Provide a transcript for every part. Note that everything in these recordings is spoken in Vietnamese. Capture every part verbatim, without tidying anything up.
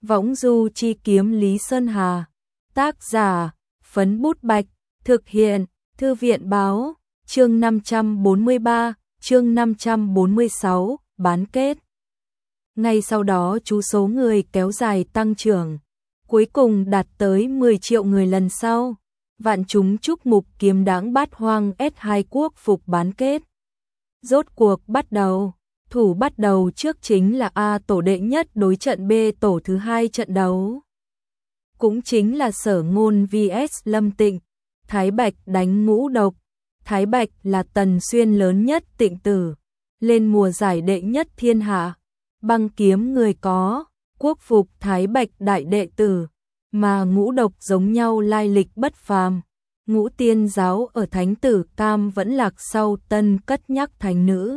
Võng du chi kiếm Lý Sơn Hà. Tác giả, Phấn Bút Bạch. Thực hiện, Thư viện Báo. Chương năm trăm bốn mươi ba, chương năm trăm bốn mươi sáu, bán kết. Ngay sau đó chú số người kéo dài tăng trưởng, cuối cùng đạt tới mười triệu người lần sau. Vạn chúng chúc mục kiếm đáng bát hoang S hai quốc phục bán kết. Rốt cuộc bắt đầu, thủ bắt đầu trước chính là A tổ đệ nhất đối trận B tổ thứ hai trận đấu. Cũng chính là Sở Ngôn vs Lâm Tịnh, Thái Bạch đánh Ngũ Độc. Thái Bạch là Tần Xuyên lớn nhất Tịnh tử, lên mùa giải đệ nhất thiên hạ, băng kiếm người có, quốc phục Thái Bạch đại đệ tử, mà Ngũ Độc giống nhau lai lịch bất phàm. Ngũ Tiên giáo ở Thánh Tử Cam vẫn lạc sau tân cất nhắc thánh nữ.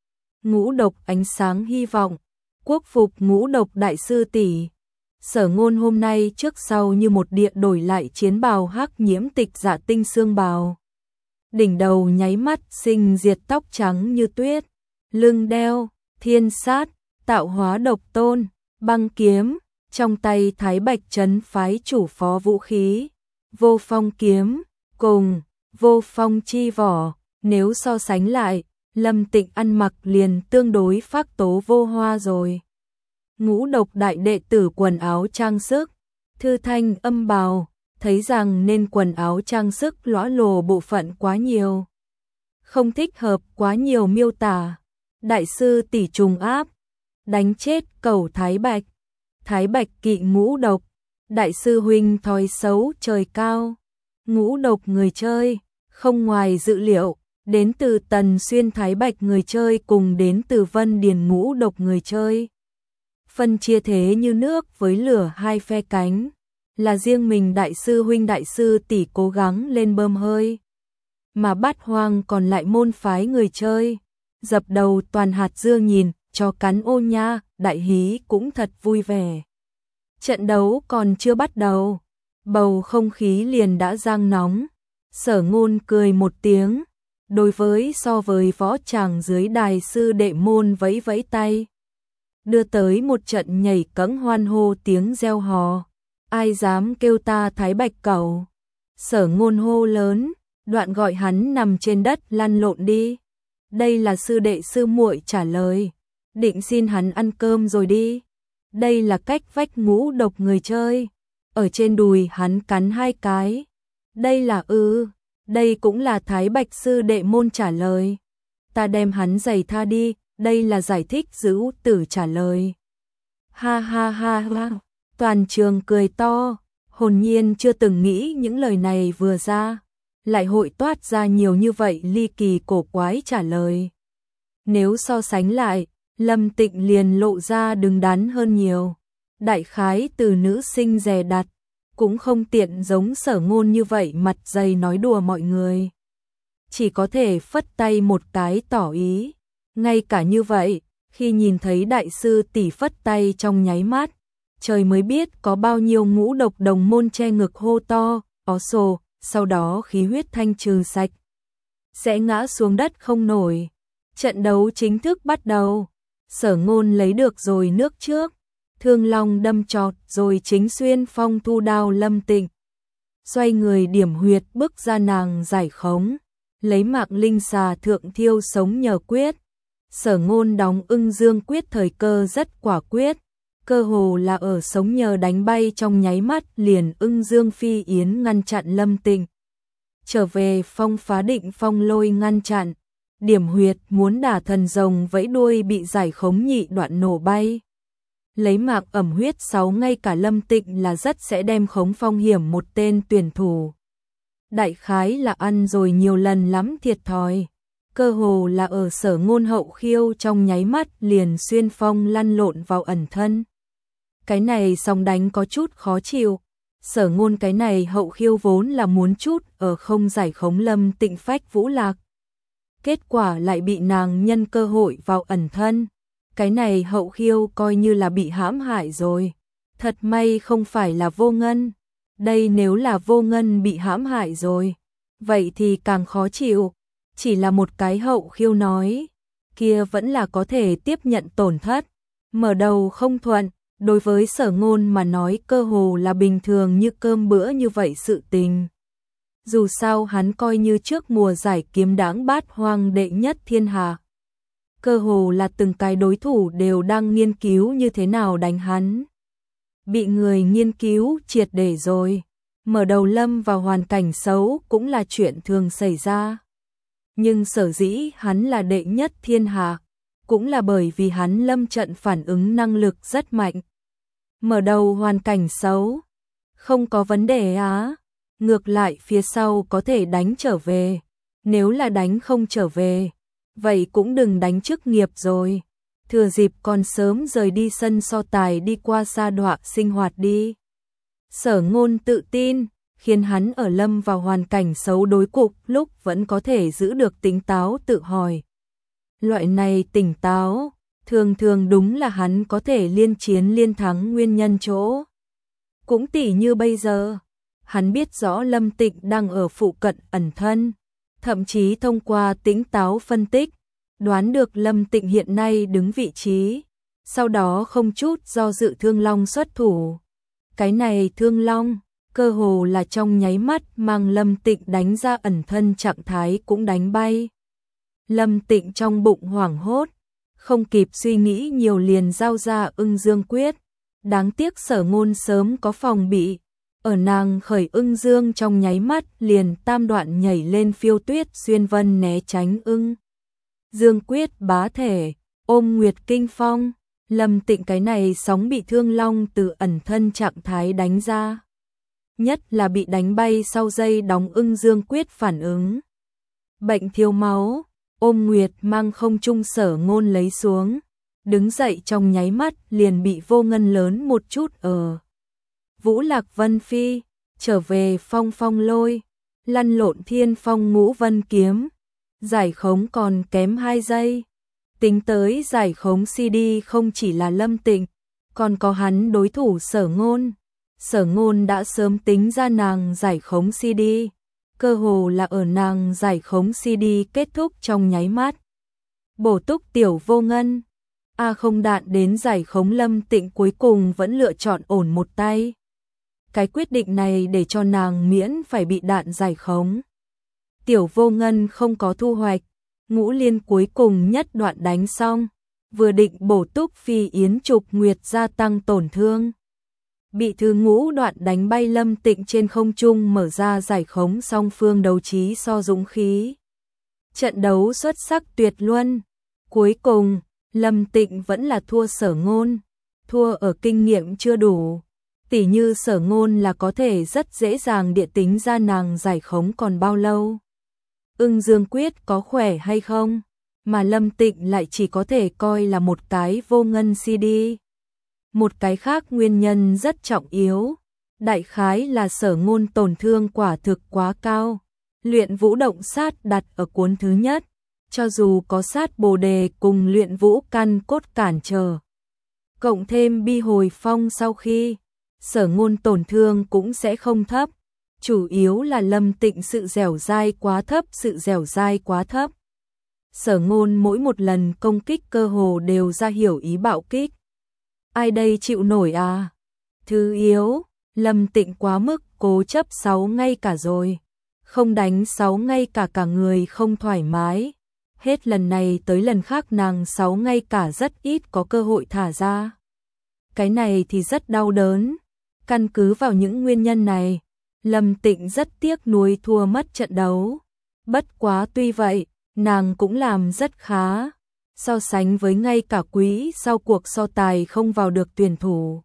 Ngũ Độc ánh sáng hy vọng, quốc phục Ngũ Độc đại sư tỷ. Sở Ngôn hôm nay trước sau như một địa đổi lại chiến bào hắc nhiễm tịch dạ tinh xương bào. Đỉnh đầu nháy mắt sinh diệt tóc trắng như tuyết, lưng đeo thiên sát, tạo hóa độc tôn, băng kiếm, trong tay Thái Bạch trấn phái chủ phó vũ khí, vô phong kiếm, cùng vô phong chi vỏ. Nếu so sánh lại, Lâm Tịnh ăn mặc liền tương đối phác tố vô hoa rồi. Ngũ Độc đại đệ tử quần áo trang sức, thư thanh âm bào, thấy rằng nên quần áo trang sức lõa lồ bộ phận quá nhiều, không thích hợp quá nhiều miêu tả. Đại sư tỷ trùng áp, đánh chết cẩu Thái Bạch. Thái Bạch kỵ Ngũ Độc, đại sư huynh thói xấu trời cao. Ngũ Độc người chơi, không ngoài dự liệu, đến từ Tần Xuyên Thái Bạch người chơi cùng đến từ Vân Điền Ngũ Độc người chơi. Phân chia thế như nước với lửa hai phe cánh, là riêng mình đại sư huynh đại sư tỷ cố gắng lên bơm hơi, mà Bát Hoang còn lại môn phái người chơi, dập đầu toàn hạt dưa nhìn, cho cắn ô nha, đại hí cũng thật vui vẻ. Trận đấu còn chưa bắt đầu, bầu không khí liền đã giăng nóng. Sở Ngôn cười một tiếng, đối với so với võ tràng dưới đài sư đệ môn vẫy vẫy tay, đưa tới một trận nhảy cẫng hoan hô tiếng reo hò. Ai dám kêu ta Thái Bạch cẩu? Sở Ngôn hô lớn, đoạn gọi hắn nằm trên đất lăn lộn đi. Đây là sư đệ sư muội trả lời, định xin hắn ăn cơm rồi đi. Đây là cách vách Ngũ Độc người chơi, ở trên đùi hắn cắn hai cái. Đây là ư, đây cũng là Thái Bạch sư đệ môn trả lời. Ta đem hắn giày tha đi, đây là giải thích giữ tử trả lời. Ha ha ha ha, toàn trường cười to, hồn nhiên chưa từng nghĩ những lời này vừa ra, lại hội toát ra nhiều như vậy ly kỳ cổ quái trả lời. Nếu so sánh lại, Lâm Tịnh liền lộ ra đứng đắn hơn nhiều. Đại khái từ nữ sinh dè đặt, cũng không tiện giống Sở Ngôn như vậy mặt dày nói đùa mọi người. Chỉ có thể phất tay một cái tỏ ý. Ngay cả như vậy, khi nhìn thấy đại sư tỷ phất tay trong nháy mắt, trời mới biết có bao nhiêu Ngũ Độc đồng môn che ngực hô to, ó sồ, sau đó khí huyết thanh trừ sạch, sẽ ngã xuống đất không nổi. Trận đấu chính thức bắt đầu. Sở Ngôn lấy được rồi nước trước, thương long đâm chọt rồi chính xuyên phong thu đao Lâm Tịnh. Xoay người điểm huyệt bức ra nàng giải khống, lấy mạng linh xà thượng thiêu sống nhờ quyết. Sở Ngôn đóng ưng dương quyết thời cơ rất quả quyết, cơ hồ là ở sống nhờ đánh bay trong nháy mắt liền ưng dương phi yến ngăn chặn Lâm Tịnh. Trở về phong phá định phong lôi ngăn chặn, điểm huyệt muốn đả thần rồng vẫy đuôi bị giải khống nhị đoạn nổ bay. Lấy mạng ẩm huyết sáu ngay cả Lâm Tịnh là rất sẽ đem khống phong hiểm một tên tuyển thủ. Đại khái là ăn rồi nhiều lần lắm thiệt thòi, cơ hồ là ở Sở Ngôn hậu khiêu trong nháy mắt liền xuyên phong lăn lộn vào ẩn thân. Cái này song đánh có chút khó chịu. Sở Ngôn cái này hậu khiêu vốn là muốn chút ở không giải khống Lâm Tịnh phách vũ lạc, kết quả lại bị nàng nhân cơ hội vào ẩn thân. Cái này hậu khiêu coi như là bị hãm hại rồi. Thật may không phải là Vô Ngân. Đây nếu là Vô Ngân bị hãm hại rồi, vậy thì càng khó chịu. Chỉ là một cái hậu khiêu nói, kia vẫn là có thể tiếp nhận tổn thất. Mở đầu không thuận, Đối với Sở Ngôn mà nói cơ hồ là bình thường như cơm bữa như vậy sự tình. Dù sao hắn coi như trước mùa giải kiếm đáng bát hoang đệ nhất thiên hạ. Cơ hồ là từng cái đối thủ đều đang nghiên cứu như thế nào đánh hắn. Bị người nghiên cứu triệt để rồi. Mở đầu lâm vào hoàn cảnh xấu cũng là chuyện thường xảy ra. Nhưng sở dĩ hắn là đệ nhất thiên hạ, cũng là bởi vì hắn lâm trận phản ứng năng lực rất mạnh. Mở đầu hoàn cảnh xấu, không có vấn đề á. Ngược lại phía sau có thể đánh trở về. Nếu là đánh không trở về, vậy cũng đừng đánh chức nghiệp rồi. Thừa dịp còn sớm rời đi sân so tài đi qua sa đọa sinh hoạt đi. Sở Ngôn tự tin, khiến hắn ở lâm vào hoàn cảnh xấu đối cục lúc vẫn có thể giữ được tỉnh táo tự hỏi. Loại này tỉnh táo, thường thường đúng là hắn có thể liên chiến liên thắng nguyên nhân chỗ. Cũng tỉ như bây giờ, hắn biết rõ Lâm Tịnh đang ở phụ cận ẩn thân, thậm chí thông qua tỉnh táo phân tích, đoán được Lâm Tịnh hiện nay đứng vị trí, sau đó không chút do dự Thương Long xuất thủ. Cái này Thương Long, cơ hồ là trong nháy mắt mang Lâm Tịnh đánh ra ẩn thân trạng thái cũng đánh bay. Lâm Tịnh trong bụng hoảng hốt, không kịp suy nghĩ nhiều liền giao ra Ưng Dương quyết. Đáng tiếc Sở Ngôn sớm có phòng bị, ở nàng khởi Ưng Dương trong nháy mắt liền tam đoạn nhảy lên phiêu tuyết xuyên vân né tránh Ưng Dương quyết bá thể, ôm Nguyệt Kinh Phong. Lâm Tịnh cái này sóng bị Thương Long từ ẩn thân trạng thái đánh ra. Nhất là bị đánh bay sau giây đóng Ưng Dương quyết phản ứng. Bệnh thiếu máu, ôm Nguyệt mang không trung Sở Ngôn lấy xuống. Đứng dậy trong nháy mắt liền bị vô ngân lớn một chút ở. Vũ Lạc Vân Phi, trở về phong phong lôi, lăn lộn thiên phong ngũ vân kiếm. Giải khống còn kém hai giây. Tính tới giải khống xê đê không chỉ là Lâm Tịnh, còn có hắn đối thủ Sở Ngôn. Sở Ngôn đã sớm tính ra nàng giải khống xê đê, cơ hồ là ở nàng giải khống xê đê kết thúc trong nháy mắt. Bổ túc tiểu vô ngân, A không đạn đến giải khống Lâm Tịnh cuối cùng vẫn lựa chọn ổn một tay. Cái quyết định này để cho nàng miễn phải bị đạn giải khống. Tiểu vô ngân không có thu hoạch, ngũ liên cuối cùng nhất đoạn đánh xong, vừa định bổ túc Phi Yến Trục Nguyệt gia tăng tổn thương. Bị thứ ngũ đoạn đánh bay Lâm Tịnh trên không trung mở ra giải khống song phương đấu trí so dũng khí. Trận đấu xuất sắc tuyệt luân. Cuối cùng, Lâm Tịnh vẫn là thua Sở Ngôn, thua ở kinh nghiệm chưa đủ. Tỉ như Sở Ngôn là có thể rất dễ dàng địa tính ra nàng giải khống còn bao lâu. Ưng Dương quyết có khỏe hay không, mà Lâm Tịnh lại chỉ có thể coi là một cái vô ngân xê đê. Một cái khác nguyên nhân rất trọng yếu, đại khái là Sở Ngôn tổn thương quả thực quá cao. Luyện vũ động sát đặt ở cuốn thứ nhất, cho dù có sát bồ đề cùng luyện vũ căn cốt cản trở. Cộng thêm bi hồi phong sau khi, Sở Ngôn tổn thương cũng sẽ không thấp. Chủ yếu là Lâm Tịnh sự dẻo dai quá thấp, sự dẻo dai quá thấp. Sở Ngôn mỗi một lần công kích cơ hồ đều ra hiểu ý bạo kích. Ai đây chịu nổi à? Thứ yếu, Lâm Tịnh quá mức cố chấp sáu ngay cả rồi. Không đánh sáu ngay cả cả người không thoải mái. Hết lần này tới lần khác nàng sáu ngay cả rất ít có cơ hội thả ra. Cái này thì rất đau đớn. Căn cứ vào những nguyên nhân này, Lâm Tịnh rất tiếc nuối thua mất trận đấu. Bất quá tuy vậy, nàng cũng làm rất khá. So sánh với ngay cả quý sau cuộc so tài không vào được tuyển thủ.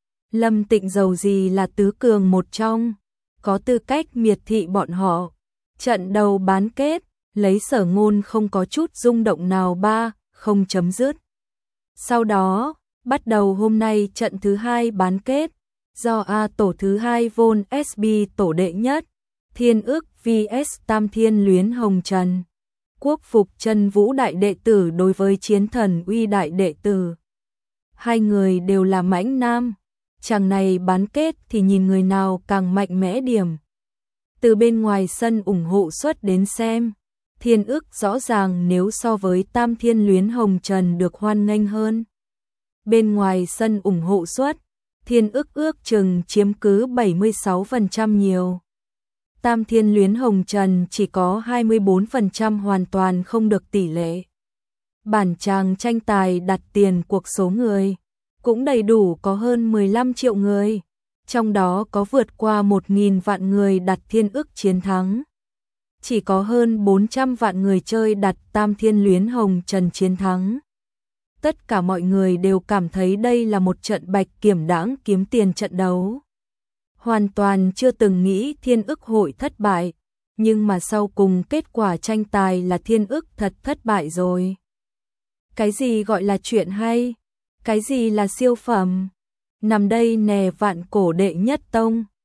Lâm Tịnh dầu gì là tứ cường một trong, có tư cách miệt thị bọn họ. Trận đầu bán kết, lấy Sở Ngôn không có chút rung động nào ba, không chấm dứt. Sau đó, bắt đầu hôm nay trận thứ hai bán kết, do A tổ thứ hai Vol ét bê tổ đệ nhất, Thiên Ước vs Tam Thiên Luyến Hồng Trần. Quốc phục Chân Vũ đại đệ tử đối với Chiến Thần Uy đại đệ tử. Hai người đều là mãnh nam, chàng này bán kết thì nhìn người nào càng mạnh mẽ điểm. Từ bên ngoài sân ủng hộ suất đến xem, Thiên Ước rõ ràng nếu so với Tam Thiên Luyến Hồng Trần được hoan nghênh hơn. bên ngoài sân ủng hộ suất, Thiên ức ước chừng chiếm cứ bảy mươi sáu phần trăm nhiều. Tam Thiên Luyến Hồng Trần chỉ có hai mươi bốn phần trăm hoàn toàn không được tỷ lệ. Bản chàng tranh tài đặt tiền cuộc số người cũng đầy đủ có hơn mười lăm triệu người, trong đó có vượt qua một nghìn vạn người đặt Thiên ức chiến thắng. Chỉ có hơn bốn trăm vạn người chơi đặt Tam Thiên Luyến Hồng Trần chiến thắng. Tất cả mọi người đều cảm thấy đây là một trận bạch kiểm đãng kiếm tiền trận đấu. Hoàn toàn chưa từng nghĩ Thiên ức hội thất bại, nhưng mà sau cùng kết quả tranh tài là Thiên ức thật thất bại rồi. Cái gì gọi là chuyện hay? Cái gì là siêu phẩm? Nằm đây nè vạn cổ đệ nhất tông.